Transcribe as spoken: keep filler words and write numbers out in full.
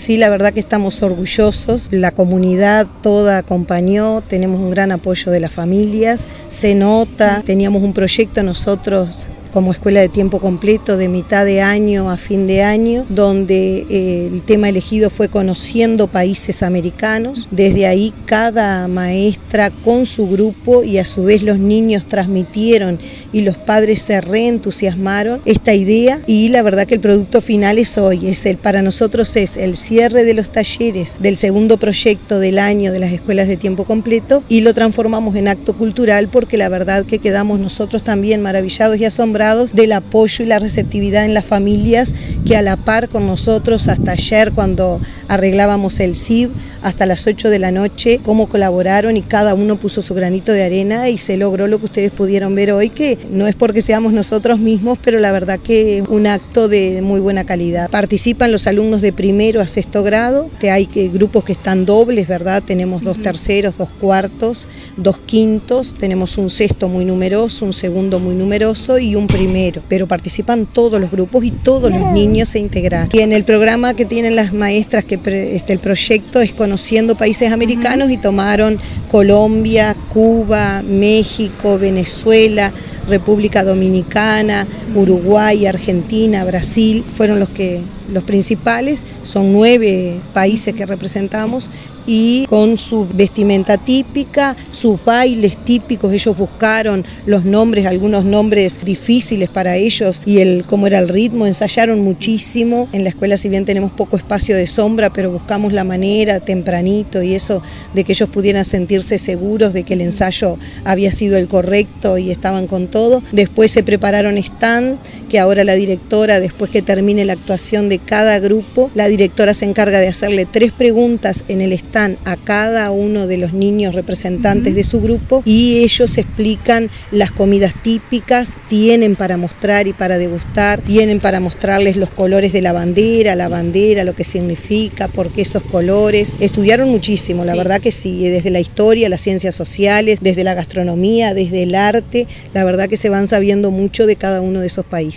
Sí, la verdad que estamos orgullosos, la comunidad toda acompañó, tenemos un gran apoyo de las familias, se nota, teníamos un proyecto nosotros como escuela de tiempo completo de mitad de año a fin de año, donde eh, el tema elegido fue conociendo países americanos. Desde ahí cada maestra con su grupo y a su vez los niños transmitieron y los padres se reentusiasmaron esta idea, y la verdad que el producto final es hoy, es el, para nosotros es el cierre de los talleres del segundo proyecto del año de las escuelas de tiempo completo, y lo transformamos en acto cultural porque la verdad que quedamos nosotros también maravillados y asombrados del apoyo y la receptividad en las familias que a la par con nosotros hasta ayer cuando arreglábamos el S I B hasta las ocho de la noche, cómo colaboraron y cada uno puso su granito de arena y se logró lo que ustedes pudieron ver hoy, que no es porque seamos nosotros mismos, pero la verdad que un acto de muy buena calidad. Participan los alumnos de primero a sexto grado, hay que, grupos que están dobles, ¿verdad? Tenemos dos terceros, dos cuartos, dos quintos, tenemos un sexto muy numeroso, un segundo muy numeroso y un primero, pero participan todos los grupos y todos los niños se integran. Y en el programa que tienen las maestras, que pre, este, el proyecto es conociendo países americanos, y tomaron Colombia, Cuba, México, Venezuela, República Dominicana, Uruguay, Argentina, Brasil, fueron los que los principales, son nueve países que representamos, y con su vestimenta típica, sus bailes típicos, ellos buscaron los nombres, algunos nombres difíciles para ellos, y el cómo era el ritmo, ensayaron muchísimo. En la escuela, si bien tenemos poco espacio de sombra, pero buscamos la manera tempranito y eso, de que ellos pudieran sentirse seguros de que el ensayo había sido el correcto y estaban con todo. Después se prepararon stand, que ahora la directora, después que termine la actuación de cada grupo, la directora se encarga de hacerle tres preguntas en el stand a cada uno de los niños representantes uh-huh. de su grupo, y ellos explican las comidas típicas, tienen para mostrar y para degustar, tienen para mostrarles los colores de la bandera, la bandera, lo que significa, por qué esos colores. Estudiaron muchísimo, la sí. verdad que sí, desde la historia, las ciencias sociales, desde la gastronomía, desde el arte, la verdad que se van sabiendo mucho de cada uno de esos países.